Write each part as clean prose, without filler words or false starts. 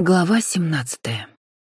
Глава 17.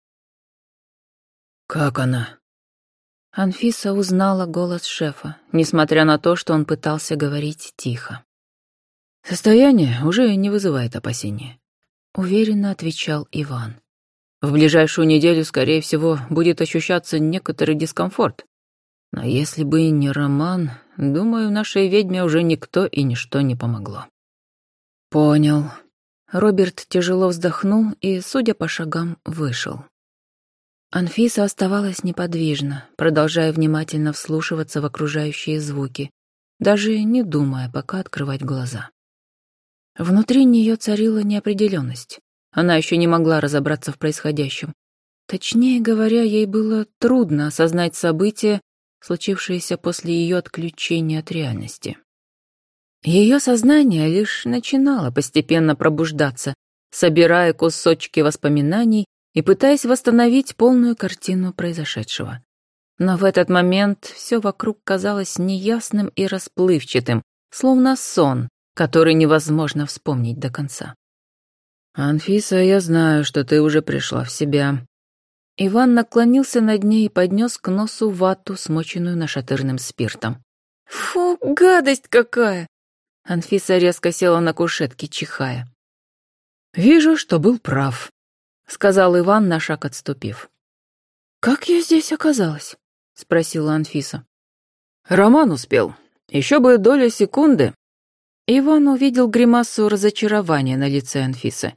«Как она?» Анфиса узнала голос шефа, несмотря на то, что он пытался говорить тихо. «Состояние уже не вызывает опасения», — уверенно отвечал Иван. «В ближайшую неделю, скорее всего, будет ощущаться некоторый дискомфорт. Но если бы и не Роман, думаю, нашей ведьме уже никто и ничто не помогло». «Понял». Роберт тяжело вздохнул и, судя по шагам, вышел. Анфиса оставалась неподвижна, продолжая внимательно вслушиваться в окружающие звуки, даже не думая пока открывать глаза. Внутри нее царила неопределенность. Она еще не могла разобраться в происходящем. Точнее говоря, ей было трудно осознать события, случившиеся после ее отключения от реальности. Ее сознание лишь начинало постепенно пробуждаться, собирая кусочки воспоминаний и пытаясь восстановить полную картину произошедшего. Но в этот момент все вокруг казалось неясным и расплывчатым, словно сон, который невозможно вспомнить до конца. «Анфиса, я знаю, что ты уже пришла в себя». Иван наклонился над ней и поднес к носу вату, смоченную нашатырным спиртом. «Фу, гадость какая!» Анфиса резко села на кушетке, чихая. «Вижу, что был прав», — сказал Иван, на шаг отступив. «Как я здесь оказалась?» — спросила Анфиса. «Роман успел. Еще бы доля секунды». Иван увидел гримасу разочарования на лице Анфисы.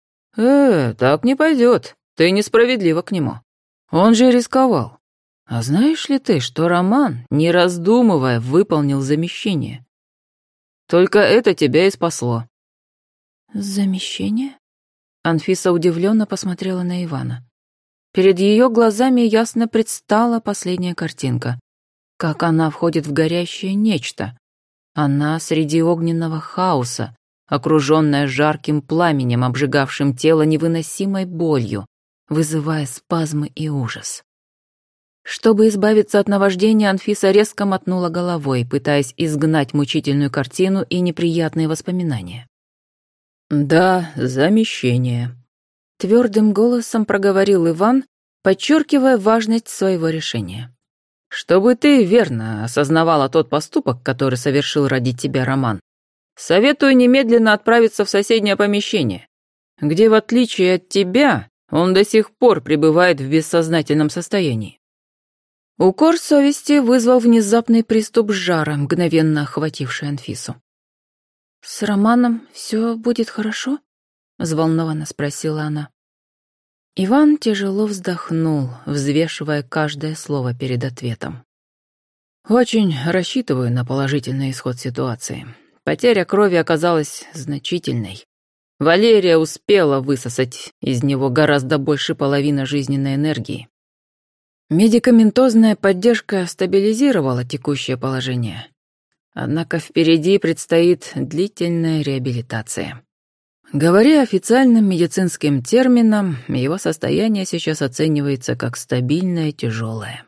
Так не пойдет. Ты несправедлива к нему. Он же рисковал. А знаешь ли ты, что Роман, не раздумывая, выполнил замещение? Только это тебя и спасло». «Замещение?» Анфиса удивленно посмотрела на Ивана. Перед ее глазами ясно предстала последняя картинка. Как она входит в горящее нечто. Она среди огненного хаоса, окруженная жарким пламенем, обжигавшим тело невыносимой болью, вызывая спазмы и ужас. Чтобы избавиться от наваждения, Анфиса резко мотнула головой, пытаясь изгнать мучительную картину и неприятные воспоминания. «Да, замещение», — твердым голосом проговорил Иван, подчеркивая важность своего решения. «Чтобы ты верно осознавала тот поступок, который совершил ради тебя Роман, советую немедленно отправиться в соседнее помещение, где, в отличие от тебя, он до сих пор пребывает в бессознательном состоянии». Укор совести вызвал внезапный приступ жара, мгновенно охвативший Анфису. «С Романом все будет хорошо?» — взволнованно спросила она. Иван тяжело вздохнул, взвешивая каждое слово перед ответом. «Очень рассчитываю на положительный исход ситуации. Потеря крови оказалась значительной. Валерия успела высосать из него гораздо больше половины жизненной энергии. Медикаментозная поддержка стабилизировала текущее положение. Однако впереди предстоит длительная реабилитация. Говоря официальным медицинским термином, его состояние сейчас оценивается как стабильное, тяжелое.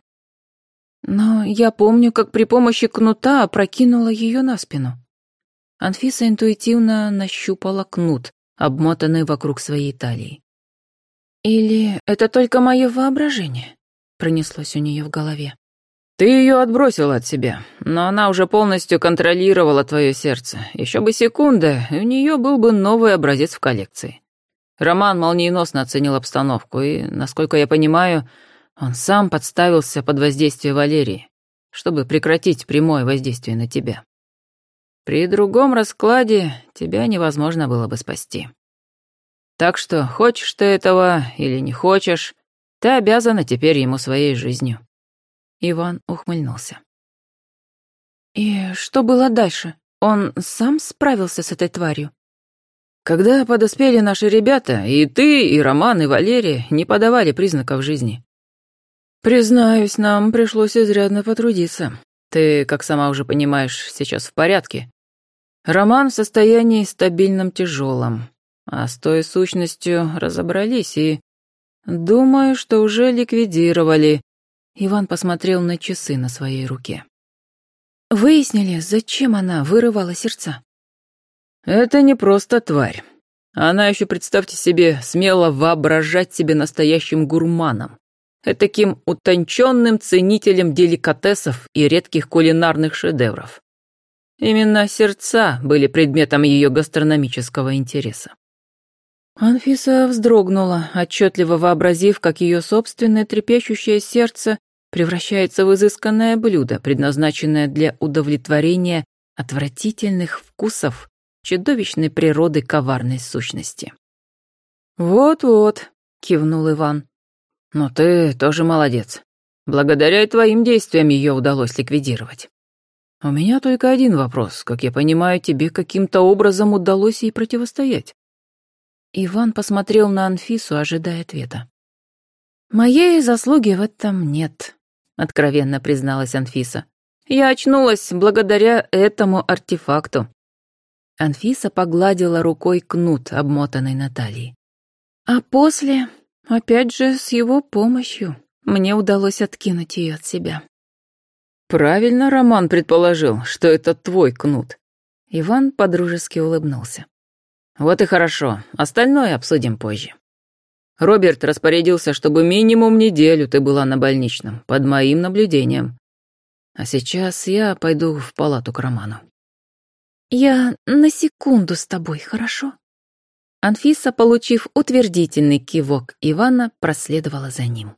Но я помню, как при помощи кнута опрокинула ее на спину. Анфиса интуитивно нащупала кнут, обмотанный вокруг своей талии. «Или это только мое воображение?» Пронеслось у нее в голове. Ты ее отбросила от себя, но она уже полностью контролировала твое сердце. Еще бы секунда, и у нее был бы новый образец в коллекции. Роман молниеносно оценил обстановку, и, насколько я понимаю, он сам подставился под воздействие Валерии, чтобы прекратить прямое воздействие на тебя. При другом раскладе тебя невозможно было бы спасти. Так что, хочешь ты этого или не хочешь, ты обязана теперь ему своей жизнью». Иван ухмыльнулся. «И что было дальше? Он сам справился с этой тварью?» «Когда подоспели наши ребята, и ты, и Роман, и Валерия не подавали признаков жизни. Признаюсь, нам пришлось изрядно потрудиться. Ты, как сама уже понимаешь, сейчас в порядке. Роман в состоянии стабильном тяжелом, а с той сущностью разобрались и, думаю, что уже ликвидировали». Иван посмотрел на часы на своей руке. «Выяснили, зачем она вырывала сердца?» «Это не просто тварь. Она еще, представьте себе, смела воображать себя настоящим гурманом, этаким утонченным ценителем деликатесов и редких кулинарных шедевров. Именно сердца были предметом ее гастрономического интереса. Анфиса вздрогнула, отчетливо вообразив, как ее собственное трепещущее сердце превращается в изысканное блюдо, предназначенное для удовлетворения отвратительных вкусов чудовищной природы коварной сущности. «Вот-вот», — кивнул Иван. «Но ты тоже молодец. Благодаря твоим действиям ее удалось ликвидировать. У меня только один вопрос. Как я понимаю, тебе каким-то образом удалось ей противостоять?» Иван посмотрел на Анфису, ожидая ответа. «Моей заслуги в этом нет», — откровенно призналась Анфиса. «Я очнулась благодаря этому артефакту». Анфиса погладила рукой кнут, обмотанный на талии. А после, опять же, с его помощью, мне удалось откинуть ее от себя. «Правильно Роман предположил, что это твой кнут». Иван подружески улыбнулся. «Вот и хорошо, остальное обсудим позже. Роберт распорядился, чтобы минимум неделю ты была на больничном, под моим наблюдением. А сейчас я пойду в палату к Роману». «Я на секунду с тобой, хорошо?» Анфиса, получив утвердительный кивок Ивана, проследовала за ним.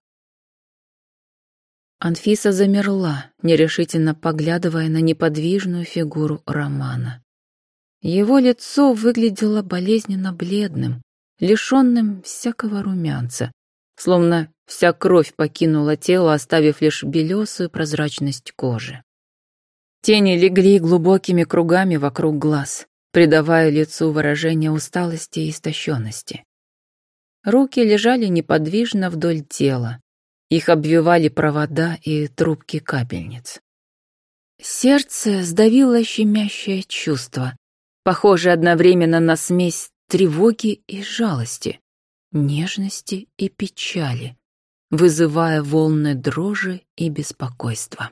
Анфиса замерла, нерешительно поглядывая на неподвижную фигуру Романа. Его лицо выглядело болезненно бледным, лишенным всякого румянца, словно вся кровь покинула тело, оставив лишь белесую прозрачность кожи. Тени легли глубокими кругами вокруг глаз, придавая лицу выражение усталости и истощенности. Руки лежали неподвижно вдоль тела, их обвивали провода и трубки капельниц. Сердце сдавило щемящее чувство, похожее одновременно на смесь тревоги и жалости, нежности и печали, вызывая волны дрожи и беспокойства.